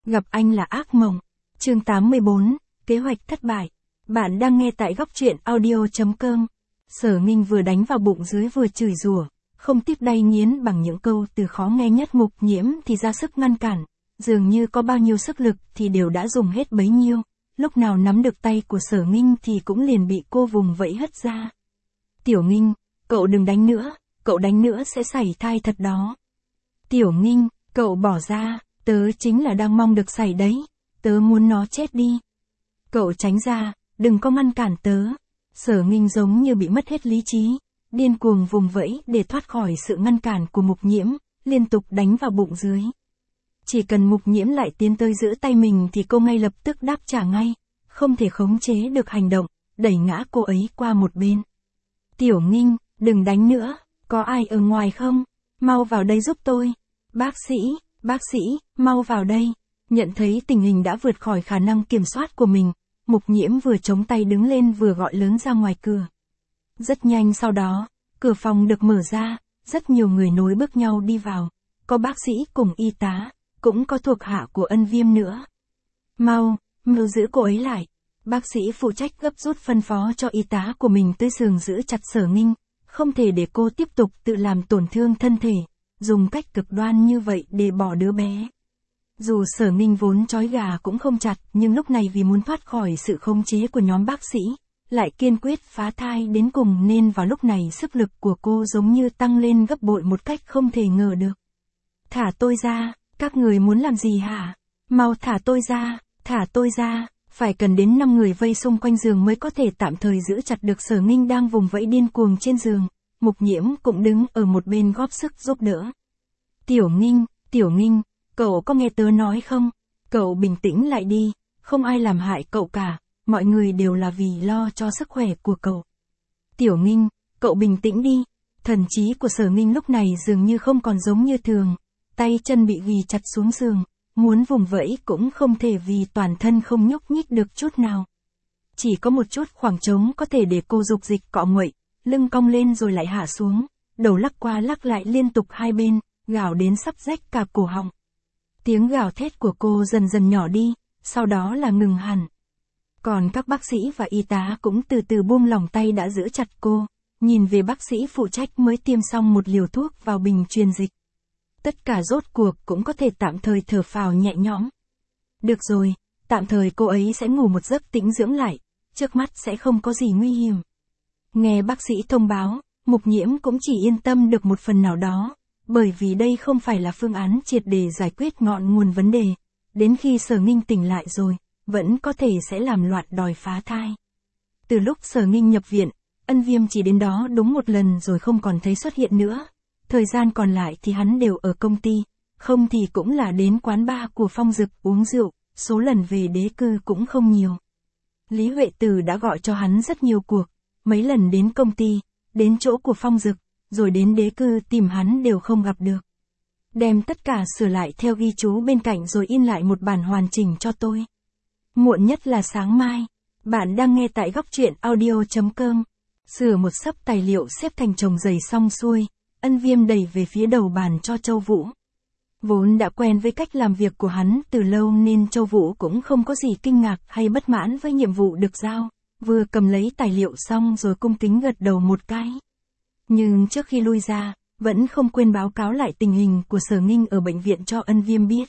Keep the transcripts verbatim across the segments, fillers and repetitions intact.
Gặp anh là ác mộng. Chương tám mươi bốn, kế hoạch thất bại. Bạn đang nghe tại góc truyện audio chấm com. Sở Nghinh vừa đánh vào bụng dưới vừa chửi rủa, không tiếc đay nghiến bằng những câu từ khó nghe nhất. Mục Nhiễm thì ra sức ngăn cản, dường như có bao nhiêu sức lực thì đều đã dùng hết bấy nhiêu, lúc nào nắm được tay của Sở Nghinh thì cũng liền bị cô vùng vẫy hất ra. Tiểu Nghinh, cậu đừng đánh nữa, cậu đánh nữa sẽ sảy thai thật đó. Tiểu Nghinh, cậu bỏ ra, tớ chính là đang mong được sảy đấy, tớ muốn nó chết đi. Cậu tránh ra, đừng có ngăn cản tớ. Sở Nghinh giống như bị mất hết lý trí, điên cuồng vùng vẫy để thoát khỏi sự ngăn cản của Mục Nhiễm, liên tục đánh vào bụng dưới. Chỉ cần Mục Nhiễm lại tiến tới giữ tay mình thì cô ngay lập tức đáp trả ngay, không thể khống chế được hành động, đẩy ngã cô ấy qua một bên. Tiểu Nghinh, đừng đánh nữa, có ai ở ngoài không? Mau vào đây giúp tôi. Bác sĩ, bác sĩ, mau vào đây. Nhận thấy tình hình đã vượt khỏi khả năng kiểm soát của mình, Mục Nhiễm vừa chống tay đứng lên vừa gọi lớn ra ngoài cửa. Rất nhanh sau đó, cửa phòng được mở ra, rất nhiều người nối bước nhau đi vào, có bác sĩ cùng y tá, cũng có thuộc hạ của Ân Viêm nữa. Mau, mau giữ cô ấy lại. Bác sĩ phụ trách gấp rút phân phó cho y tá của mình tới giường giữ chặt Sở Nghinh, không thể để cô tiếp tục tự làm tổn thương thân thể, dùng cách cực đoan như vậy để bỏ đứa bé. Dù Sở Nghinh vốn trói gà cũng không chặt, nhưng lúc này vì muốn thoát khỏi sự khống chế của nhóm bác sĩ, lại kiên quyết phá thai đến cùng nên vào lúc này sức lực của cô giống như tăng lên gấp bội một cách không thể ngờ được. Thả tôi ra, các người muốn làm gì hả? Mau thả tôi ra, thả tôi ra. Phải cần đến năm người vây xung quanh giường mới có thể tạm thời giữ chặt được Sở Nghinh đang vùng vẫy điên cuồng trên giường. Mục Nhiễm cũng đứng ở một bên góp sức giúp đỡ. Tiểu Nghinh, Tiểu Nghinh, cậu có nghe tớ nói không? Cậu bình tĩnh lại đi, không ai làm hại cậu cả, mọi người đều là vì lo cho sức khỏe của cậu. Tiểu Nghinh, cậu bình tĩnh đi. Thần trí của Sở Nghinh lúc này dường như không còn giống như thường, tay chân bị ghi chặt xuống giường. Muốn vùng vẫy cũng không thể vì toàn thân không nhúc nhích được chút nào. Chỉ có một chút khoảng trống có thể để cô dục dịch cọ nguậy, lưng cong lên rồi lại hạ xuống, đầu lắc qua lắc lại liên tục hai bên, gào đến sắp rách cả cổ họng. Tiếng gào thét của cô dần dần nhỏ đi, sau đó là ngừng hẳn. Còn các bác sĩ và y tá cũng từ từ buông lỏng tay đã giữ chặt cô, nhìn về bác sĩ phụ trách mới tiêm xong một liều thuốc vào bình truyền dịch. Tất cả rốt cuộc cũng có thể tạm thời thở phào nhẹ nhõm. Được rồi, tạm thời cô ấy sẽ ngủ một giấc tĩnh dưỡng lại, trước mắt sẽ không có gì nguy hiểm. Nghe bác sĩ thông báo, Mục Nhiễm cũng chỉ yên tâm được một phần nào đó, bởi vì đây không phải là phương án triệt để giải quyết ngọn nguồn vấn đề. Đến khi Sở Nghinh tỉnh lại rồi, vẫn có thể sẽ làm loạn đòi phá thai. Từ lúc Sở Nghinh nhập viện, Ân Viêm chỉ đến đó đúng một lần rồi không còn thấy xuất hiện nữa. Thời gian còn lại thì hắn đều ở công ty, không thì cũng là đến quán bar của Phong Dực uống rượu, số lần về đế cư cũng không nhiều. Lý Huệ Từ đã gọi cho hắn rất nhiều cuộc, mấy lần đến công ty, đến chỗ của Phong Dực, rồi đến đế cư tìm hắn đều không gặp được. Đem tất cả sửa lại theo ghi chú bên cạnh rồi in lại một bản hoàn chỉnh cho tôi. Muộn nhất là sáng mai. Bạn đang nghe tại góc truyện audio chấm com. Sửa một xấp tài liệu xếp thành chồng dày xong xuôi. Ân Viêm đẩy về phía đầu bàn cho Châu Vũ. Vốn đã quen với cách làm việc của hắn từ lâu nên Châu Vũ cũng không có gì kinh ngạc hay bất mãn với nhiệm vụ được giao, vừa cầm lấy tài liệu xong rồi cung kính gật đầu một cái. Nhưng trước khi lui ra, vẫn không quên báo cáo lại tình hình của Sở Nghinh ở bệnh viện cho Ân Viêm biết.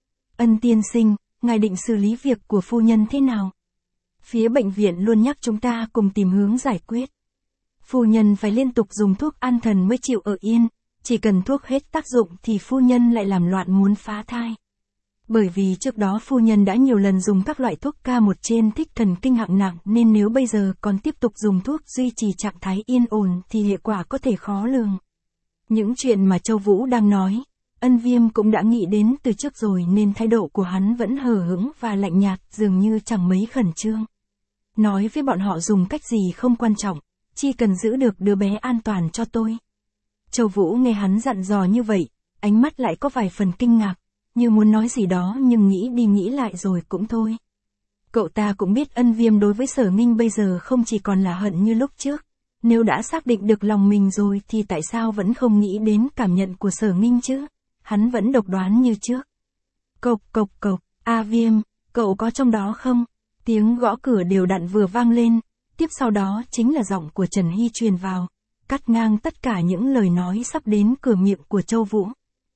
Ân tiên sinh, ngài định xử lý việc của phu nhân thế nào? Phía bệnh viện luôn nhắc chúng ta cùng tìm hướng giải quyết. Phu nhân phải liên tục dùng thuốc an thần mới chịu ở yên, chỉ cần thuốc hết tác dụng thì phu nhân lại làm loạn muốn phá thai. Bởi vì trước đó phu nhân đã nhiều lần dùng các loại thuốc ca một trên thích thần kinh hạng nặng nên nếu bây giờ còn tiếp tục dùng thuốc duy trì trạng thái yên ổn thì hệ quả có thể khó lường. Những chuyện mà Châu Vũ đang nói, Ân Viêm cũng đã nghĩ đến từ trước rồi nên thái độ của hắn vẫn hờ hững và lạnh nhạt dường như chẳng mấy khẩn trương. Nói với bọn họ dùng cách gì không quan trọng. Chỉ cần giữ được đứa bé an toàn cho tôi. Châu Vũ nghe hắn dặn dò như vậy, ánh mắt lại có vài phần kinh ngạc, như muốn nói gì đó nhưng nghĩ đi nghĩ lại rồi cũng thôi. Cậu ta cũng biết Ân Viêm đối với Sở Nghinh bây giờ không chỉ còn là hận như lúc trước, nếu đã xác định được lòng mình rồi thì tại sao vẫn không nghĩ đến cảm nhận của Sở Nghinh chứ, hắn vẫn độc đoán như trước. Cộc cộc cộc, A Viêm, cậu có trong đó không? Tiếng gõ cửa đều đặn vừa vang lên, tiếp sau đó chính là giọng của Trần Hy truyền vào, cắt ngang tất cả những lời nói sắp đến cửa miệng của Châu Vũ.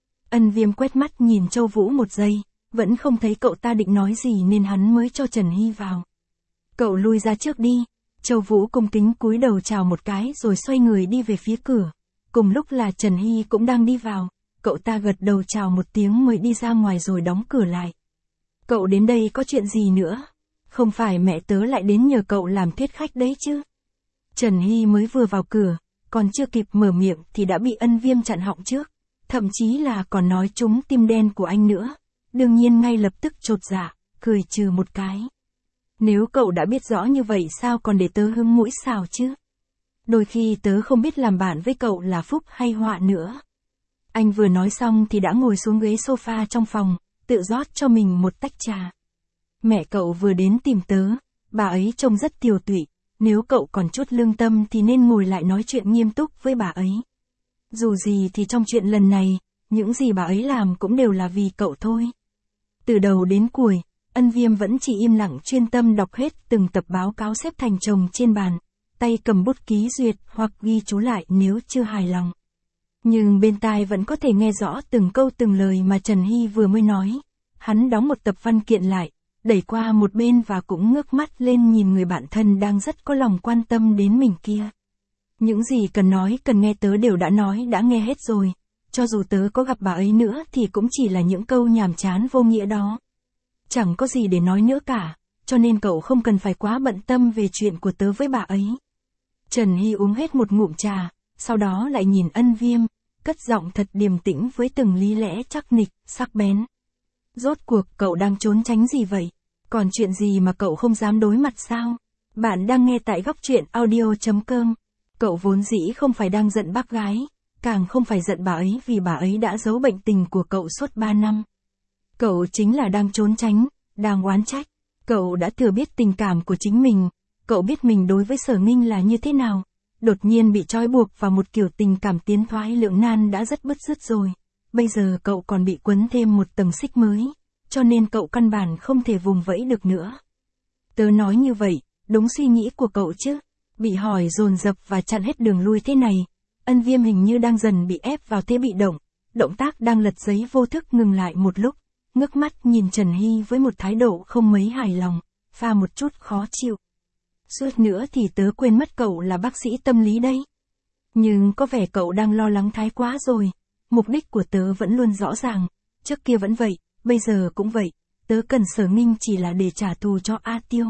Ân Viêm quét mắt nhìn Châu Vũ một giây, vẫn không thấy cậu ta định nói gì nên hắn mới cho Trần Hy vào. Cậu lui ra trước đi. Châu Vũ cung kính cúi đầu chào một cái rồi xoay người đi về phía cửa. Cùng lúc là Trần Hy cũng đang đi vào, cậu ta gật đầu chào một tiếng mới đi ra ngoài rồi đóng cửa lại. Cậu đến đây có chuyện gì nữa? Không phải mẹ tớ lại đến nhờ cậu làm thuyết khách đấy chứ? Trần Hy mới vừa vào cửa, còn chưa kịp mở miệng thì đã bị Ân Viêm chặn họng trước, thậm chí là còn nói trúng tim đen của anh nữa. Đương nhiên ngay lập tức chột dạ, cười trừ một cái. Nếu cậu đã biết rõ như vậy sao còn để tớ hứng mũi xào chứ? Đôi khi tớ không biết làm bạn với cậu là phúc hay họa nữa. Anh vừa nói xong thì đã ngồi xuống ghế sofa trong phòng, tự rót cho mình một tách trà. Mẹ cậu vừa đến tìm tớ, bà ấy trông rất tiều tụy, nếu cậu còn chút lương tâm thì nên ngồi lại nói chuyện nghiêm túc với bà ấy. Dù gì thì trong chuyện lần này, những gì bà ấy làm cũng đều là vì cậu thôi. Từ đầu đến cuối, Ân Viêm vẫn chỉ im lặng chuyên tâm đọc hết từng tập báo cáo xếp thành chồng trên bàn, tay cầm bút ký duyệt hoặc ghi chú lại nếu chưa hài lòng. Nhưng bên tai vẫn có thể nghe rõ từng câu từng lời mà Trần Hy vừa mới nói. Hắn đóng một tập văn kiện lại, đẩy qua một bên và cũng ngước mắt lên nhìn người bạn thân đang rất có lòng quan tâm đến mình kia. Những gì cần nói cần nghe tớ đều đã nói đã nghe hết rồi, cho dù tớ có gặp bà ấy nữa thì cũng chỉ là những câu nhàm chán vô nghĩa đó. Chẳng có gì để nói nữa cả, cho nên cậu không cần phải quá bận tâm về chuyện của tớ với bà ấy. Trần Hy uống hết một ngụm trà, sau đó lại nhìn Ân Viêm, cất giọng thật điềm tĩnh với từng lý lẽ chắc nịch, sắc bén. Rốt cuộc cậu đang trốn tránh gì vậy? Còn chuyện gì mà cậu không dám đối mặt sao? Bạn đang nghe tại góc truyện audio chấm com. Cậu vốn dĩ không phải đang giận bác gái, càng không phải giận bà ấy vì bà ấy đã giấu bệnh tình của cậu suốt ba năm. Cậu chính là đang trốn tránh, đang oán trách. Cậu đã thừa biết tình cảm của chính mình, cậu biết mình đối với Sở Nghinh là như thế nào. Đột nhiên bị trói buộc vào một kiểu tình cảm tiến thoái lưỡng nan đã rất bứt rứt rồi. Bây giờ cậu còn bị quấn thêm một tầng xích mới, cho nên cậu căn bản không thể vùng vẫy được nữa. Tớ nói như vậy, đúng suy nghĩ của cậu chứ. Bị hỏi dồn dập và chặn hết đường lui thế này, Ân Viêm hình như đang dần bị ép vào thế bị động, động tác đang lật giấy vô thức ngừng lại một lúc, ngước mắt nhìn Trần Hy với một thái độ không mấy hài lòng, pha một chút khó chịu. Suốt nữa thì tớ quên mất cậu là bác sĩ tâm lý đấy. Nhưng có vẻ cậu đang lo lắng thái quá rồi, mục đích của tớ vẫn luôn rõ ràng, trước kia vẫn vậy, bây giờ cũng vậy, tớ cần Sở Nghinh chỉ là để trả thù cho A Tiêu.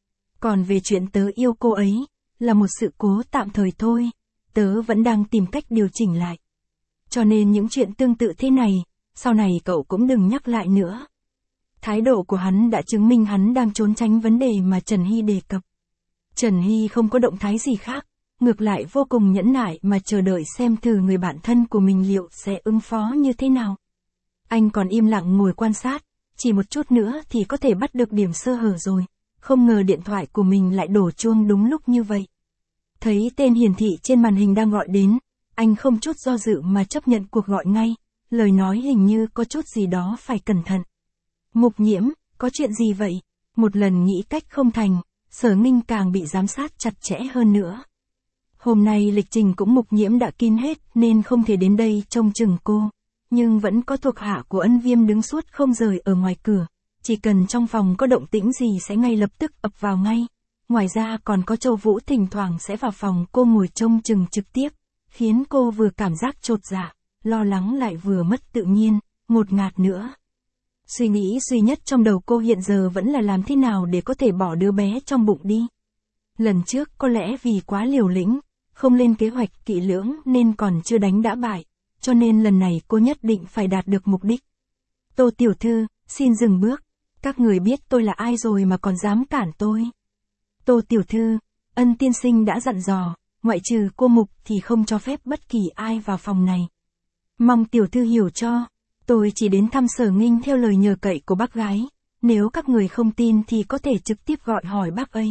Còn về chuyện tớ yêu cô ấy, là một sự cố tạm thời thôi, tớ vẫn đang tìm cách điều chỉnh lại. Cho nên những chuyện tương tự thế này, sau này cậu cũng đừng nhắc lại nữa. Thái độ của hắn đã chứng minh hắn đang trốn tránh vấn đề mà Trần Hy đề cập. Trần Hy không có động thái gì khác, ngược lại vô cùng nhẫn nại mà chờ đợi xem thử người bạn thân của mình liệu sẽ ứng phó như thế nào. Anh còn im lặng ngồi quan sát, chỉ một chút nữa thì có thể bắt được điểm sơ hở rồi, không ngờ điện thoại của mình lại đổ chuông đúng lúc như vậy. Thấy tên hiển thị trên màn hình đang gọi đến, anh không chút do dự mà chấp nhận cuộc gọi ngay, lời nói hình như có chút gì đó phải cẩn thận. Mục Nhiễm, có chuyện gì vậy? Một lần nghĩ cách không thành, Sở Nghinh càng bị giám sát chặt chẽ hơn nữa. Hôm nay lịch trình cũng Mục Nhiễm đã kín hết nên không thể đến đây trông chừng cô, nhưng vẫn có thuộc hạ của Ân Viêm đứng suốt không rời ở ngoài cửa, chỉ cần trong phòng có động tĩnh gì sẽ ngay lập tức ập vào ngay. Ngoài ra còn có Châu Vũ thỉnh thoảng sẽ vào phòng cô ngồi trông chừng trực tiếp, khiến cô vừa cảm giác chột dạ, lo lắng lại vừa mất tự nhiên, ngột ngạt nữa. Suy nghĩ duy nhất trong đầu cô hiện giờ vẫn là làm thế nào để có thể bỏ đứa bé trong bụng đi. Lần trước có lẽ vì quá liều lĩnh, không lên kế hoạch kỹ lưỡng nên còn chưa đánh đã bại, cho nên lần này cô nhất định phải đạt được mục đích. Tô tiểu thư, xin dừng bước, các người biết tôi là ai rồi mà còn dám cản tôi. Tô tiểu thư, Ân tiên sinh đã dặn dò, ngoại trừ cô Mục thì không cho phép bất kỳ ai vào phòng này. Mong tiểu thư hiểu cho, tôi chỉ đến thăm Sở Nghinh theo lời nhờ cậy của bác gái, nếu các người không tin thì có thể trực tiếp gọi hỏi bác ấy.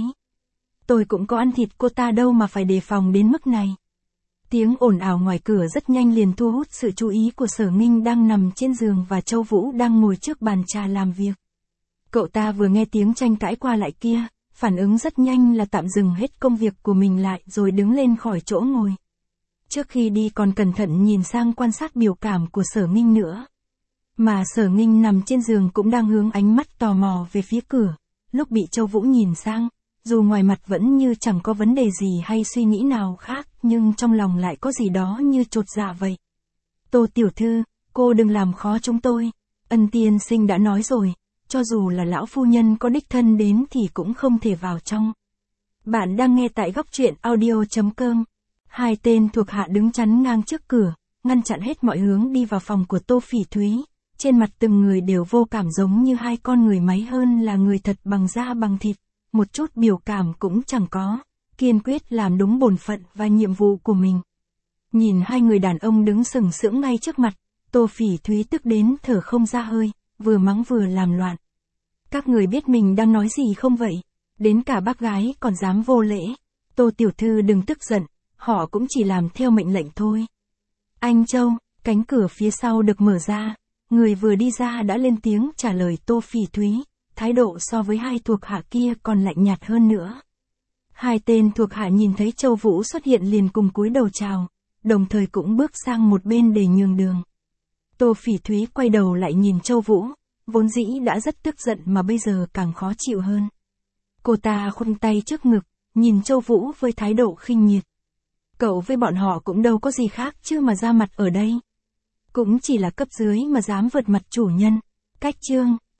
Tôi cũng có ăn thịt cô ta đâu mà phải đề phòng đến mức này. Tiếng ồn ào ngoài cửa rất nhanh liền thu hút sự chú ý của Sở Nghinh đang nằm trên giường và Châu Vũ đang ngồi trước bàn trà làm việc. Cậu ta vừa nghe tiếng tranh cãi qua lại kia, phản ứng rất nhanh là tạm dừng hết công việc của mình lại rồi đứng lên khỏi chỗ ngồi. Trước khi đi còn cẩn thận nhìn sang quan sát biểu cảm của Sở Nghinh nữa. Mà Sở Nghinh nằm trên giường cũng đang hướng ánh mắt tò mò về phía cửa, lúc bị Châu Vũ nhìn sang, dù ngoài mặt vẫn như chẳng có vấn đề gì hay suy nghĩ nào khác, nhưng trong lòng lại có gì đó như chột dạ vậy. Tô tiểu thư, cô đừng làm khó chúng tôi, Ân tiên sinh đã nói rồi, cho dù là lão phu nhân có đích thân đến thì cũng không thể vào trong. Bạn đang nghe tại góc truyện audio chấm com. Hai tên thuộc hạ đứng chắn ngang trước cửa, ngăn chặn hết mọi hướng đi vào phòng của Tô Phỉ Thúy. Trên mặt từng người đều vô cảm giống như hai con người máy hơn là người thật bằng da bằng thịt, một chút biểu cảm cũng chẳng có, kiên quyết làm đúng bổn phận và nhiệm vụ của mình. Nhìn hai người đàn ông đứng sừng sững ngay trước mặt, Tô Phỉ Thúy tức đến thở không ra hơi, vừa mắng vừa làm loạn. Các người biết mình đang nói gì không vậy? Đến cả bác gái còn dám vô lễ. Tô tiểu thư đừng tức giận, họ cũng chỉ làm theo mệnh lệnh thôi. Anh Châu, cánh cửa phía sau được mở ra, người vừa đi ra đã lên tiếng trả lời Tô Phỉ Thúy, thái độ so với hai thuộc hạ kia còn lạnh nhạt hơn nữa. Hai tên thuộc hạ nhìn thấy Châu Vũ xuất hiện liền cùng cúi đầu chào, đồng thời cũng bước sang một bên để nhường đường. Tô Phỉ Thúy quay đầu lại nhìn Châu Vũ, vốn dĩ đã rất tức giận mà bây giờ càng khó chịu hơn. Cô ta khoanh tay trước ngực, nhìn Châu Vũ với thái độ khinh miệt. Cậu với bọn họ cũng đâu có gì khác chứ mà ra mặt ở đây. Cũng chỉ là cấp dưới mà dám vượt mặt chủ nhân. Cách chương,